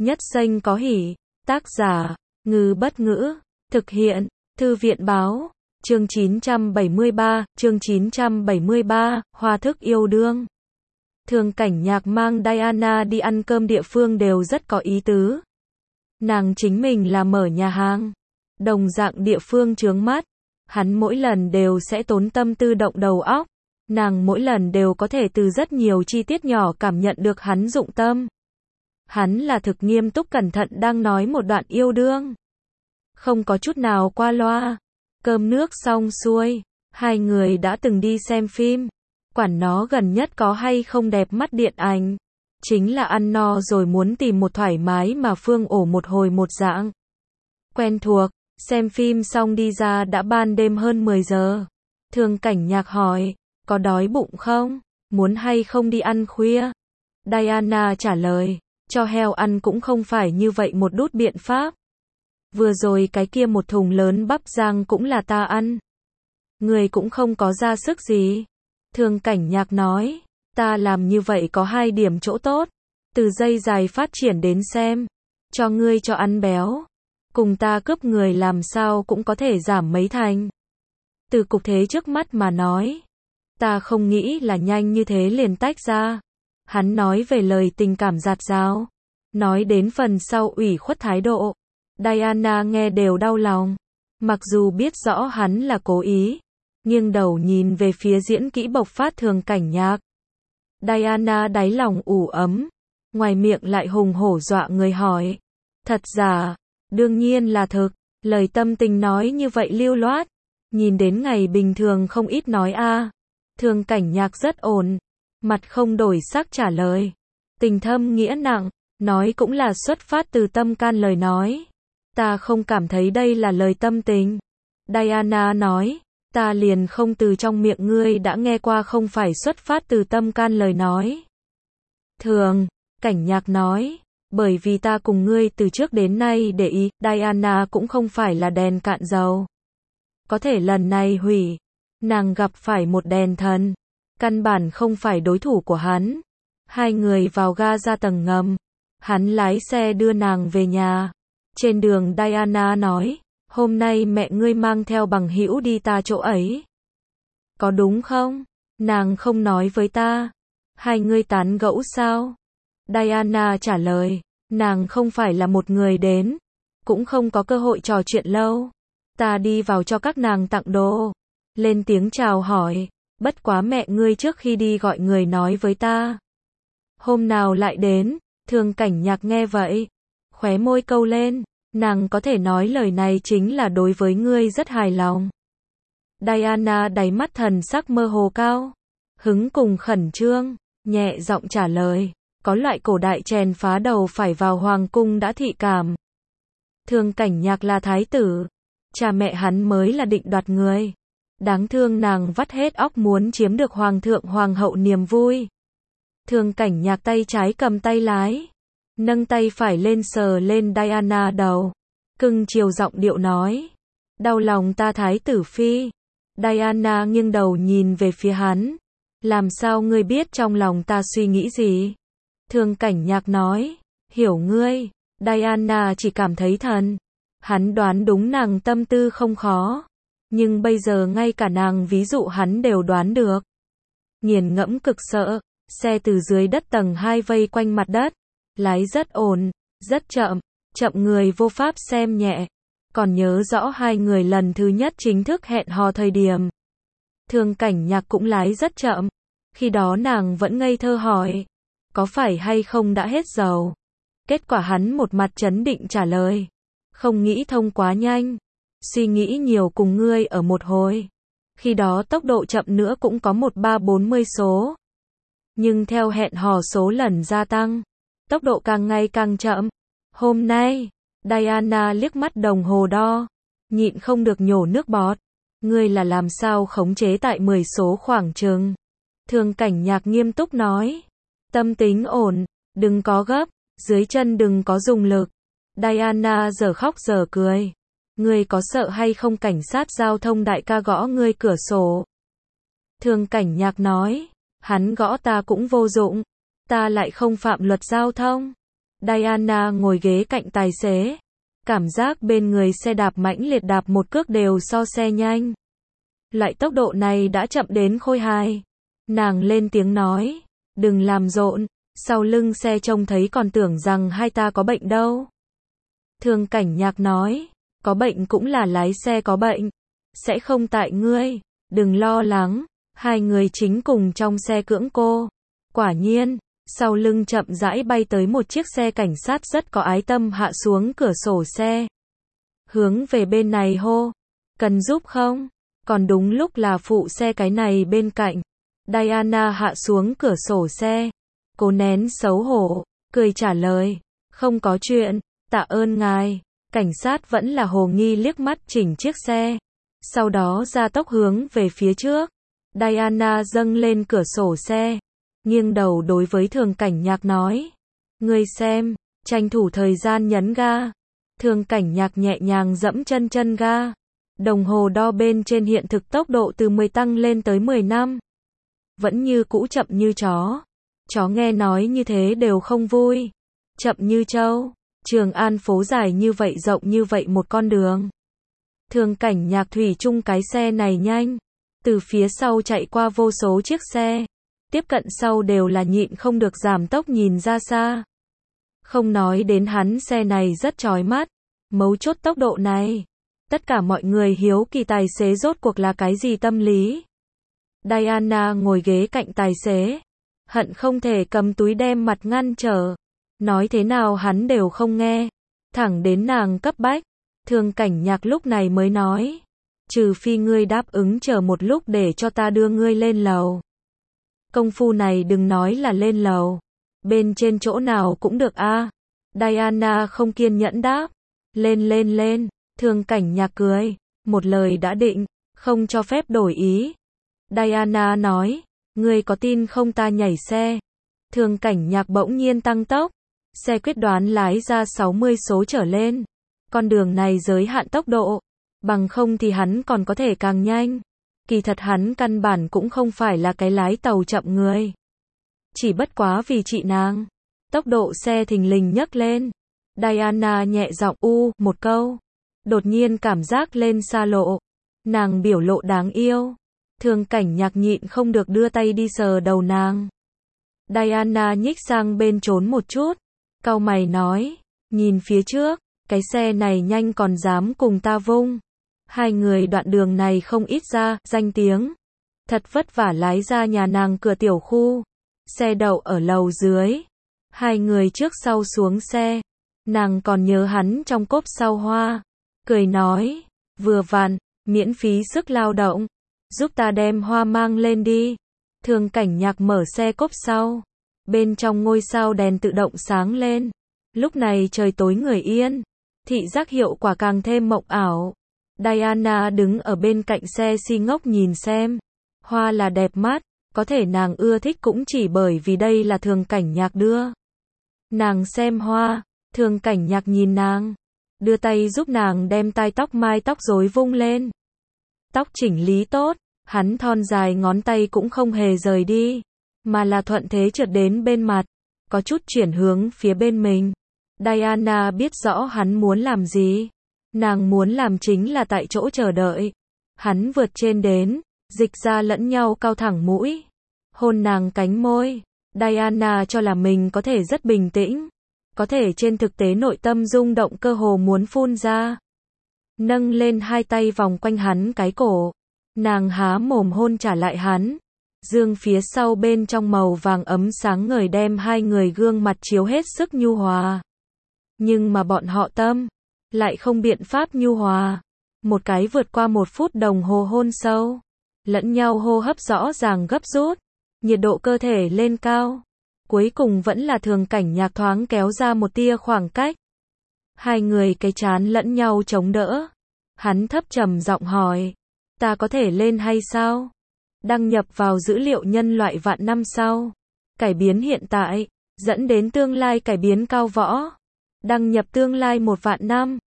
nhất xanh có hỉ. Tác giả, Ngư Bất Ngữ. Thực hiện, Thư viện Báo. Chương 973, Hoa thức yêu đương. Thường Cảnh Nhạc mang Diana đi ăn cơm địa phương đều rất có ý tứ. Nàng chính mình là mở nhà hàng. Đồng dạng địa phương chướng mắt. Hắn mỗi lần đều sẽ tốn tâm tư động đầu óc. Nàng mỗi lần đều có thể từ rất nhiều chi tiết nhỏ cảm nhận được hắn dụng tâm. Hắn là thực nghiêm túc cẩn thận đang nói một đoạn yêu đương. Không có chút nào qua loa. Cơm nước xong xuôi, hai người đã từng đi xem phim. Quản nó gần nhất có hay không đẹp mắt điện ảnh. Chính là ăn no rồi muốn tìm một thoải mái mà phương ổ một hồi một dạng. Quen thuộc, xem phim xong đi ra đã ban đêm hơn 10 giờ. Thường Cảnh Nhạc hỏi, có đói bụng không? Muốn hay không đi ăn khuya? Diana trả lời, cho heo ăn cũng không phải như vậy một đút biện pháp. Vừa rồi cái kia một thùng lớn bắp rang cũng là ta ăn. Người cũng không có ra sức gì. Thường Cảnh Nhạc nói, ta làm như vậy có hai điểm chỗ tốt. Từ dây dài phát triển đến xem, cho ngươi cho ăn béo. Cùng ta cướp người làm sao cũng có thể giảm mấy thành. Từ cục thế trước mắt mà nói, ta không nghĩ là nhanh như thế liền tách ra. Hắn nói về lời tình cảm dạt dào. Nói đến phần sau ủy khuất thái độ. Diana nghe đều đau lòng. Mặc dù biết rõ hắn là cố ý. Nghiêng đầu nhìn về phía diễn kỹ bộc phát Thường Cảnh Nhạc. Diana đáy lòng ủ ấm. Ngoài miệng lại hùng hổ dọa người hỏi. Thật giả? Đương nhiên là thực. Lời tâm tình nói như vậy lưu loát. Nhìn đến ngày bình thường không ít nói a. Thường Cảnh Nhạc rất ổn. Mặt không đổi sắc trả lời. Tình thâm nghĩa nặng. Nói cũng là xuất phát từ tâm can lời nói. Ta không cảm thấy đây là lời tâm tình. Diana nói. Ta liền không từ trong miệng ngươi đã nghe qua không phải xuất phát từ tâm can lời nói. Thường Cảnh Nhạc nói. Bởi vì ta cùng ngươi từ trước đến nay để ý. Diana cũng không phải là đèn cạn dầu. Có thể lần này hủy. Nàng gặp phải một đèn thần. Căn bản không phải đối thủ của hắn. Hai người vào ga ra tầng ngầm. Hắn lái xe đưa nàng về nhà. Trên đường Diana nói, hôm nay mẹ ngươi mang theo bằng hữu đi ta chỗ ấy. Có đúng không? Nàng không nói với ta. Hai ngươi tán gẫu sao? Diana trả lời, nàng không phải là một người đến. Cũng không có cơ hội trò chuyện lâu. Ta đi vào cho các nàng tặng đồ. Lên tiếng chào hỏi. Bất quá mẹ ngươi trước khi đi gọi người nói với ta. Hôm nào lại đến. Thường Cảnh Nhạc nghe vậy. Khóe môi câu lên. Nàng có thể nói lời này chính là đối với ngươi rất hài lòng. Diana đáy mắt thần sắc mơ hồ cao. Hứng cùng khẩn trương. Nhẹ giọng trả lời. Có loại cổ đại chèn phá đầu phải vào hoàng cung đã thị cảm. Thường Cảnh Nhạc là thái tử. Cha mẹ hắn mới là định đoạt người. Đáng thương nàng vắt hết óc muốn chiếm được hoàng thượng hoàng hậu niềm vui. Thường Cảnh Nhạc tay trái cầm tay lái. Nâng tay phải lên sờ lên Diana đầu. Cưng chiều giọng điệu nói. Đau lòng ta thái tử phi. Diana nghiêng đầu nhìn về phía hắn. Làm sao ngươi biết trong lòng ta suy nghĩ gì? Thường Cảnh Nhạc nói. Hiểu ngươi. Diana chỉ cảm thấy thần. Hắn đoán đúng nàng tâm tư không khó. Nhưng bây giờ ngay cả nàng ví dụ hắn đều đoán được. Nghiền ngẫm cực sợ. Xe từ dưới đất tầng 2 vây quanh mặt đất. Lái rất ổn, rất chậm. Chậm người vô pháp xem nhẹ. Còn nhớ rõ hai người lần thứ nhất chính thức hẹn hò thời điểm. Thường Cảnh Nhạc cũng lái rất chậm. Khi đó nàng vẫn ngây thơ hỏi. Có phải hay không đã hết dầu? Kết quả hắn một mặt trấn định trả lời. Không nghĩ thông quá nhanh. Suy nghĩ nhiều cùng ngươi ở một hồi. Khi đó tốc độ chậm nữa cũng có 1340 số. Nhưng theo hẹn hò số lần gia tăng. Tốc độ càng ngày càng chậm. Hôm nay, Diana liếc mắt đồng hồ đo. Nhịn không được nhổ nước bọt. Ngươi là làm sao khống chế tại 10 số khoảng chừng. Thường Cảnh Nhạc nghiêm túc nói. Tâm tính ổn, đừng có gấp, dưới chân đừng có dùng lực. Diana giờ khóc giờ cười. Ngươi có sợ hay không cảnh sát giao thông đại ca gõ ngươi cửa sổ? Thường Cảnh Nhạc nói. Hắn gõ ta cũng vô dụng. Ta lại không phạm luật giao thông. Diana ngồi ghế cạnh tài xế. Cảm giác bên người xe đạp mãnh liệt đạp một cước đều so xe nhanh. Loại tốc độ này đã chậm đến khôi hài. Nàng lên tiếng nói, đừng làm rộn, sau lưng xe trông thấy còn tưởng rằng hai ta có bệnh đâu. Thường Cảnh Nhạc nói, có bệnh cũng là lái xe có bệnh, sẽ không tại ngươi, đừng lo lắng. Hai người chính cùng trong xe cưỡng cô. Quả nhiên, sau lưng chậm rãi bay tới một chiếc xe cảnh sát rất có ái tâm hạ xuống cửa sổ xe. Hướng về bên này hô, cần giúp không? Còn đúng lúc là phụ xe cái này bên cạnh. Diana hạ xuống cửa sổ xe. Cô nén xấu hổ, cười trả lời, không có chuyện, tạ ơn ngài. Cảnh sát vẫn là hồ nghi liếc mắt chỉnh chiếc xe. Sau đó ra tốc hướng về phía trước. Diana dâng lên cửa sổ xe, nghiêng đầu đối với Thường Cảnh Nhạc nói, ngươi xem, tranh thủ thời gian nhấn ga. Thường Cảnh Nhạc nhẹ nhàng dẫm chân ga. Đồng hồ đo bên trên hiện thực tốc độ từ 10 tăng lên tới 10 năm. Vẫn như cũ chậm như chó. Chó nghe nói như thế đều không vui. Chậm như trâu. Trường An phố dài như vậy rộng như vậy một con đường. Thường Cảnh Nhạc thủy chung cái xe này nhanh. Từ phía sau chạy qua vô số chiếc xe. Tiếp cận sau đều là nhịn không được giảm tốc nhìn ra xa. Không nói đến hắn xe này rất chói mắt. Mấu chốt tốc độ này. Tất cả mọi người hiếu kỳ tài xế rốt cuộc là cái gì tâm lý. Diana ngồi ghế cạnh tài xế. Hận không thể cầm túi đem mặt ngăn trở. Nói thế nào hắn đều không nghe. Thẳng đến nàng cấp bách. Thường Cảnh Nhạc lúc này mới nói. Trừ phi ngươi đáp ứng chờ một lúc để cho ta đưa ngươi lên lầu. Công phu này đừng nói là lên lầu. Bên trên chỗ nào cũng được a. Diana không kiên nhẫn đáp. Lên. Thường Cảnh Nhạc cười. Một lời đã định. Không cho phép đổi ý. Diana nói. Ngươi có tin không ta nhảy xe. Thường Cảnh Nhạc bỗng nhiên tăng tốc. Xe quyết đoán lái ra 60 số trở lên. Con đường này giới hạn tốc độ. Bằng không thì hắn còn có thể càng nhanh. Kỳ thật hắn căn bản cũng không phải là cái lái tàu chậm người. Chỉ bất quá vì chị nàng. Tốc độ xe thình lình nhấc lên. Diana nhẹ giọng một câu. Đột nhiên cảm giác lên xa lộ. Nàng biểu lộ đáng yêu. Thường Cảnh Nhạc nhịn không được đưa tay đi sờ đầu nàng. Diana nhích sang bên trốn một chút. Cau mày nói. Nhìn phía trước. Cái xe này nhanh còn dám cùng ta vung. Hai người đoạn đường này không ít ra, danh tiếng. Thật vất vả lái ra nhà nàng cửa tiểu khu. Xe đậu ở lầu dưới. Hai người trước sau xuống xe. Nàng còn nhớ hắn trong cốp sau hoa. Cười nói. Vừa vặn, miễn phí sức lao động. Giúp ta đem hoa mang lên đi. Thường Cảnh Nhạc mở xe cốp sau. Bên trong ngôi sao đèn tự động sáng lên. Lúc này trời tối người yên. Thị giác hiệu quả càng thêm mộng ảo. Diana đứng ở bên cạnh xe si ngốc nhìn xem. Hoa là đẹp mắt, có thể nàng ưa thích cũng chỉ bởi vì đây là Thường Cảnh Nhạc đưa. Nàng xem hoa, Thường Cảnh Nhạc nhìn nàng. Đưa tay giúp nàng đem mái tóc rối vung lên. Tóc chỉnh lý tốt, hắn thon dài ngón tay cũng không hề rời đi. Mà là thuận thế trượt đến bên mặt. Có chút chuyển hướng phía bên mình. Diana biết rõ hắn muốn làm gì. Nàng muốn làm chính là tại chỗ chờ đợi. Hắn vượt trên đến, dịch ra lẫn nhau cao thẳng mũi. Hôn nàng cánh môi. Diana cho là mình có thể rất bình tĩnh. Có thể trên thực tế nội tâm rung động cơ hồ muốn phun ra. Nâng lên hai tay vòng quanh hắn cái cổ. Nàng há mồm hôn trả lại hắn. Dương phía sau bên trong màu vàng ấm sáng ngời đem hai người gương mặt chiếu hết sức nhu hòa. Nhưng mà bọn họ tâm lại không biện pháp nhu hòa. Một cái vượt qua 1 phút đồng hồ hôn sâu. Lẫn nhau hô hấp rõ ràng gấp rút. Nhiệt độ cơ thể lên cao. Cuối cùng vẫn là Thường Cảnh Nhạc thoáng kéo ra một tia khoảng cách. Hai người cái chán lẫn nhau chống đỡ. Hắn thấp trầm giọng hỏi. Ta có thể lên hay sao? Đăng nhập vào dữ liệu nhân loại vạn năm sau. Cải biến hiện tại. Dẫn đến tương lai cải biến cao võ. Đăng nhập tương lai 1 vạn năm.